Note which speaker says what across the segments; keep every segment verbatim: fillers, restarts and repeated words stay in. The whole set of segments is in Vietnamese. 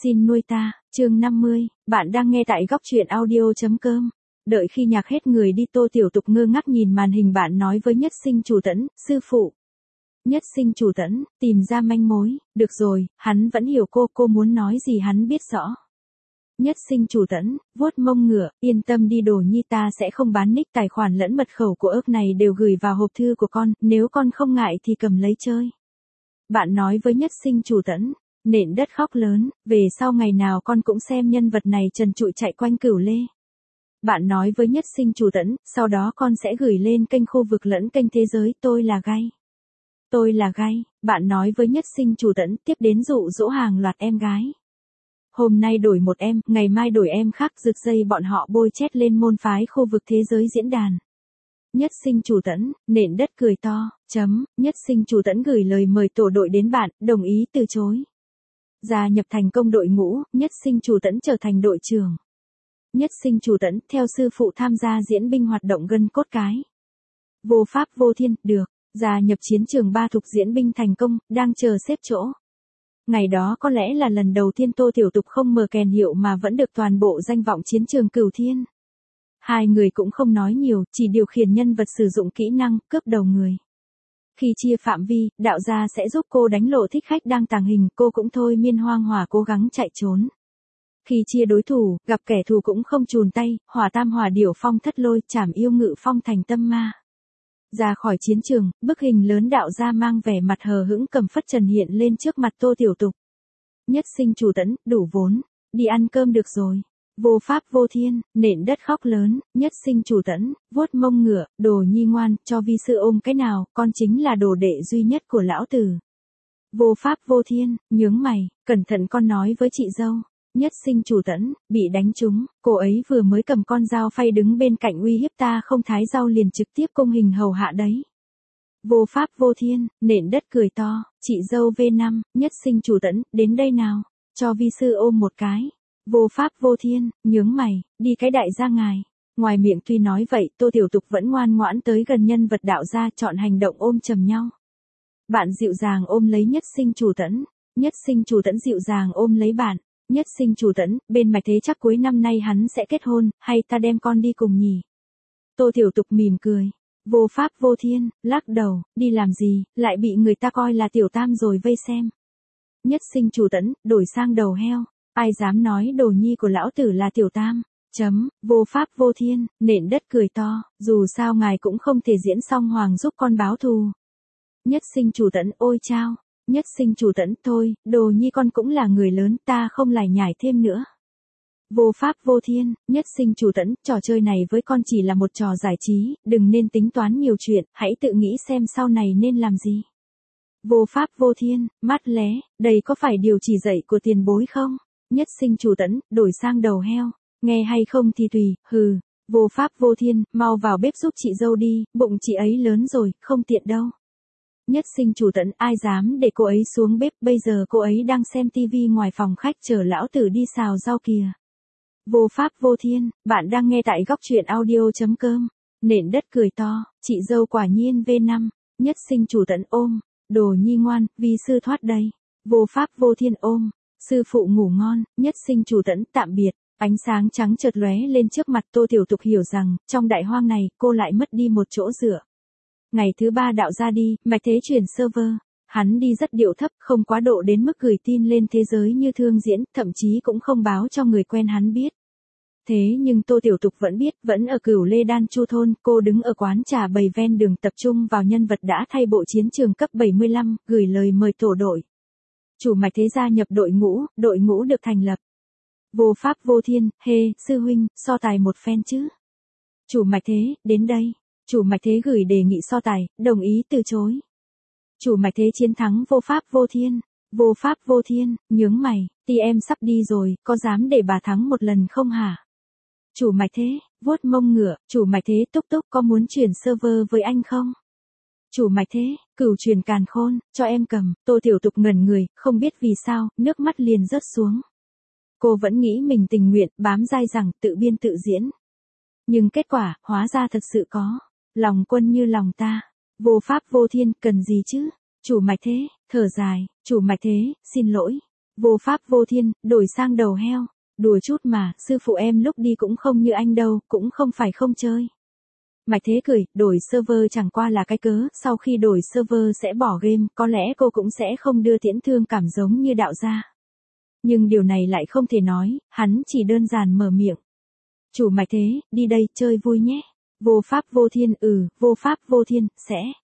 Speaker 1: Xin nuôi ta, chương năm mươi, bạn đang nghe tại góc truyện audio.com. Đợi khi nhạc hết người đi, Tô Tiểu Tục ngơ ngác nhìn màn hình. Bạn nói với Nhất Sinh Chủ Tẫn, sư phụ. Nhất Sinh Chủ Tẫn, tìm ra manh mối, được rồi, hắn vẫn hiểu cô, cô muốn nói gì hắn biết rõ. Nhất Sinh Chủ Tẫn, vuốt mông ngựa, yên tâm đi Đồ Nhi, ta sẽ không bán nick, tài khoản lẫn mật khẩu của ớp này đều gửi vào hộp thư của con, nếu con không ngại thì cầm lấy chơi. Bạn nói với Nhất Sinh Chủ Tẫn. Nện đất khóc lớn, về sau ngày nào con cũng xem nhân vật này trần trụi chạy quanh Cửu Lê. Bạn nói với Nhất Sinh Chủ Tẫn, sau đó con sẽ gửi lên kênh khu vực lẫn kênh thế giới, tôi là gay. Tôi là gay, bạn nói với Nhất Sinh Chủ Tẫn, tiếp đến dụ dỗ hàng loạt em gái. Hôm nay đổi một em, ngày mai đổi em khác, rực dây bọn họ bôi chét lên môn phái khu vực thế giới diễn đàn. Nhất Sinh Chủ Tẫn, nện đất cười to, chấm, Nhất Sinh Chủ Tẫn gửi lời mời tổ đội đến bạn, đồng ý từ chối. Gia nhập thành công đội ngũ, Nhất Sinh Chủ Tẫn trở thành đội trưởng. Nhất Sinh Chủ Tẫn, theo sư phụ tham gia diễn binh hoạt động gân cốt cái. Vô pháp vô thiên, được, gia nhập chiến trường ba thục diễn binh thành công, đang chờ xếp chỗ. Ngày đó có lẽ là lần đầu tiên Tô Tiểu Tục không mờ kèn hiệu mà vẫn được toàn bộ danh vọng chiến trường Cửu Thiên. Hai người cũng không nói nhiều, chỉ điều khiển nhân vật sử dụng kỹ năng, cướp đầu người. Khi chia phạm vi, đạo gia sẽ giúp cô đánh lộ thích khách đang tàng hình, cô cũng thôi miên hoang hỏa cố gắng chạy trốn. Khi chia đối thủ, gặp kẻ thù cũng không chùn tay, hỏa tam hỏa điểu phong thất lôi, chảm yêu ngự phong thành tâm ma. Ra khỏi chiến trường, bức hình lớn đạo gia mang vẻ mặt hờ hững cầm phất trần hiện lên trước mặt Tô Tiểu Tục. Nhất Sinh Chủ Tẫn, đủ vốn, đi ăn cơm được rồi. Vô pháp vô thiên, nện đất khóc lớn, Nhất Sinh Chủ Tẫn, vuốt mông ngựa, Đồ Nhi ngoan, cho vi sư ôm cái nào, con chính là đồ đệ duy nhất của lão tử. Vô pháp vô thiên, nhướng mày, cẩn thận con nói với chị dâu. Nhất Sinh Chủ Tẫn, bị đánh trúng, cô ấy vừa mới cầm con dao phay đứng bên cạnh uy hiếp ta không thái dao liền trực tiếp cung hình hầu hạ đấy. Vô pháp vô thiên, nện đất cười to, chị dâu vê năm, Nhất Sinh Chủ Tẫn, đến đây nào, cho vi sư ôm một cái. Vô pháp vô thiên, nhướng mày, đi cái đại gia ngài. Ngoài miệng tuy nói vậy, Tô Tiểu Tục vẫn ngoan ngoãn tới gần nhân vật đạo gia, chọn hành động ôm chầm nhau. Bạn dịu dàng ôm lấy Nhất Sinh Chủ Tẫn. Nhất Sinh Chủ Tẫn dịu dàng ôm lấy bạn. Nhất Sinh Chủ Tẫn, bên mạch thế chắc cuối năm nay hắn sẽ kết hôn, hay ta đem con đi cùng nhỉ? Tô Tiểu Tục mỉm cười. Vô pháp vô thiên, lắc đầu, đi làm gì, lại bị người ta coi là tiểu tam rồi vây xem. Nhất Sinh Chủ Tẫn, đổi sang đầu heo. Ai dám nói Đồ Nhi của lão tử là tiểu tam, chấm, vô pháp vô thiên, nện đất cười to, dù sao ngài cũng không thể diễn xong hoàng giúp con báo thù. Nhất Sinh Chủ Tẫn, ôi chao, Nhất Sinh Chủ Tẫn, thôi, Đồ Nhi con cũng là người lớn, ta không lải nhải thêm nữa. Vô pháp vô thiên, Nhất Sinh Chủ Tẫn, trò chơi này với con chỉ là một trò giải trí, đừng nên tính toán nhiều chuyện, hãy tự nghĩ xem sau này nên làm gì. Vô pháp vô thiên, mắt lé, đây có phải điều chỉ dạy của tiền bối không? Nhất Sinh Chủ Tẫn, đổi sang đầu heo, nghe hay không thì tùy, hừ, vô pháp vô thiên, mau vào bếp giúp chị dâu đi, bụng chị ấy lớn rồi, không tiện đâu. Nhất Sinh Chủ Tẫn, ai dám để cô ấy xuống bếp, bây giờ cô ấy đang xem tivi ngoài phòng khách chờ lão tử đi xào rau kìa. Vô pháp vô thiên, bạn đang nghe tại góc truyện audio.com, nện đất cười to, chị dâu quả nhiên vê năm, Nhất Sinh Chủ Tẫn ôm, Đồ Nhi ngoan, vi sư thoát đây, vô pháp vô thiên ôm. Sư phụ ngủ ngon, Nhất Sinh Chủ Tẫn tạm biệt, ánh sáng trắng chợt lóe lên trước mặt Tô Tiểu Tục hiểu rằng, trong đại hoang này, cô lại mất đi một chỗ dựa. Ngày thứ ba đạo ra đi, mạch thế chuyển server, hắn đi rất điệu thấp, không quá độ đến mức gửi tin lên thế giới như Thương Diễn, thậm chí cũng không báo cho người quen hắn biết. Thế nhưng Tô Tiểu Tục vẫn biết, vẫn ở Cửu Lê Đan Chu thôn, cô đứng ở quán trà bầy ven đường tập trung vào nhân vật đã thay bộ chiến trường cấp bảy mươi lăm, gửi lời mời tổ đội. Chủ mạch thế gia nhập đội ngũ, đội ngũ được thành lập. Vô pháp vô thiên, hê, sư huynh, so tài một phen chứ. Chủ mạch thế, đến đây. Chủ mạch thế gửi đề nghị so tài, đồng ý từ chối. Chủ mạch thế chiến thắng vô pháp vô thiên. Vô pháp vô thiên, nhướng mày, thì em sắp đi rồi, có dám để bà thắng một lần không hả? Chủ mạch thế, vuốt mông ngựa, chủ mạch thế túc túc có muốn chuyển server với anh không? Chủ mạch thế, cửu truyền càn khôn, cho em cầm, Tô Tiểu Tục ngẩn người, không biết vì sao, nước mắt liền rớt xuống. Cô vẫn nghĩ mình tình nguyện, bám dai rằng, tự biên tự diễn. Nhưng kết quả, hóa ra thật sự có. Lòng quân như lòng ta. Vô pháp vô thiên, cần gì chứ? Chủ mạch thế, thở dài, chủ mạch thế, xin lỗi. Vô pháp vô thiên, đổi sang đầu heo. Đùa chút mà, sư phụ em lúc đi cũng không như anh đâu, cũng không phải không chơi. Mạch Thế cười, đổi server chẳng qua là cái cớ, sau khi đổi server sẽ bỏ game, có lẽ cô cũng sẽ không đưa tiễn thương cảm giống như đạo gia. Nhưng điều này lại không thể nói, hắn chỉ đơn giản mở miệng. Chủ Mạch Thế, đi đây, chơi vui nhé. Vô pháp vô thiên, ừ, vô pháp vô thiên, sẽ.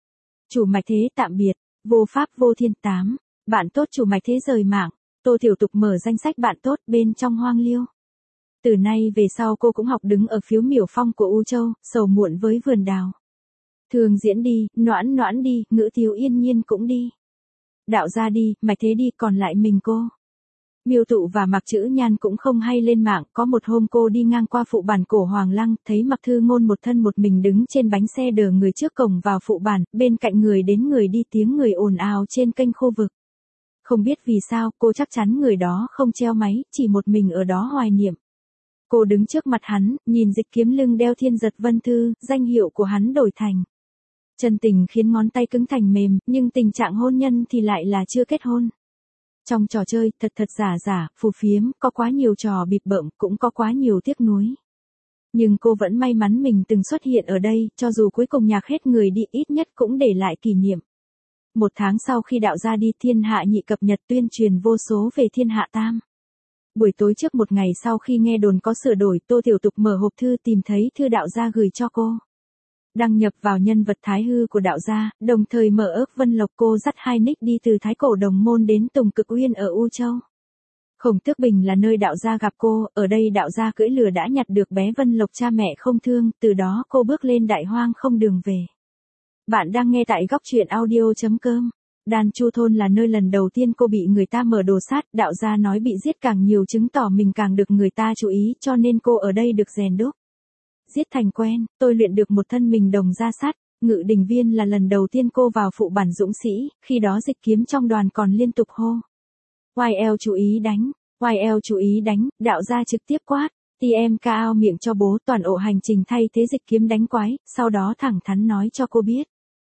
Speaker 1: Chủ Mạch Thế tạm biệt, vô pháp vô thiên tám. Bạn tốt chủ Mạch Thế rời mạng, Tô Tiểu Tục mở danh sách bạn tốt bên trong hoang liêu. Từ nay về sau cô cũng học đứng ở phiếu miểu phong của U Châu, sầu muộn với vườn đào. Thường diễn đi, noãn noãn đi, Ngữ Thiếu Yên Nhiên cũng đi. Đạo gia đi, Mạch Thế đi, còn lại mình cô. Miêu Tụ và Mạc Chữ Nhan cũng không hay lên mạng, có một hôm cô đi ngang qua phụ bản cổ Hoàng Lăng, thấy Mạc Thư Ngôn một thân một mình đứng trên bánh xe đờ người trước cổng vào phụ bản, bên cạnh người đến người đi tiếng người ồn ào trên kênh khu vực. Không biết vì sao, cô chắc chắn người đó không treo máy, chỉ một mình ở đó hoài niệm. Cô đứng trước mặt hắn, nhìn Dịch Kiếm lưng đeo Thiên Giật Vân Thư, danh hiệu của hắn đổi thành. Chân tình khiến ngón tay cứng thành mềm, nhưng tình trạng hôn nhân thì lại là chưa kết hôn. Trong trò chơi, thật thật giả giả, phù phiếm, có quá nhiều trò bịp bợm, cũng có quá nhiều tiếc nuối. Nhưng cô vẫn may mắn mình từng xuất hiện ở đây, cho dù cuối cùng nhạc hết người đi ít nhất cũng để lại kỷ niệm. Một tháng sau khi đạo gia đi, Thiên Hạ Nhị cập nhật tuyên truyền vô số về Thiên Hạ Tam. Buổi tối trước một ngày sau khi nghe đồn có sửa đổi, Tô Tiểu Tục mở hộp thư tìm thấy thư đạo gia gửi cho cô. Đăng nhập vào nhân vật Thái Hư của đạo gia, đồng thời mở ước Vân Lộc, cô dắt hai nick đi từ Thái Cổ Đồng Môn đến Tùng Cực Uyên ở U Châu. Khổng Tước Bình là nơi đạo gia gặp cô, ở đây đạo gia cưỡi lừa đã nhặt được bé Vân Lộc cha mẹ không thương, từ đó cô bước lên đại hoang không đường về. Bạn đang nghe tại góc truyện audio chấm com. Đan Chu Thôn là nơi lần đầu tiên cô bị người ta mở đồ sát, đạo gia nói bị giết càng nhiều chứng tỏ mình càng được người ta chú ý, cho nên cô ở đây được rèn đúc. Giết thành quen, tôi luyện được một thân mình đồng ra sát. Ngự Đình Viên là lần đầu tiên cô vào phụ bản dũng sĩ, khi đó Dịch Kiếm trong đoàn còn liên tục hô. i eo chú ý đánh, i eo chú ý đánh, đạo gia trực tiếp quát. tê em cao miệng cho bố, toàn ổ hành trình thay thế Dịch Kiếm đánh quái, sau đó thẳng thắn nói cho cô biết.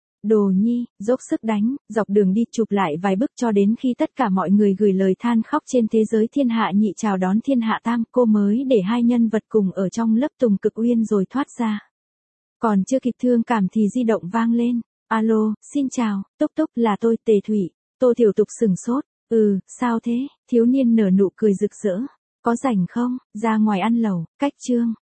Speaker 1: Đồ nhi, dốc sức đánh, dọc đường đi chụp lại vài bức cho đến khi tất cả mọi người gửi lời than khóc trên thế giới Thiên Hạ Nhị chào đón Thiên Hạ Tam, cô mới để hai nhân vật cùng ở trong lớp Tùng Cực Uyên rồi thoát ra. Còn chưa kịp thương cảm thì di động vang lên. Alo, xin chào, Túc Túc, là tôi, Tề Thủy. Tô Tiểu Tục sừng sốt. Ừ, sao thế? Thiếu niên nở nụ cười rực rỡ. Có rảnh không? Ra ngoài ăn lẩu, cách trương.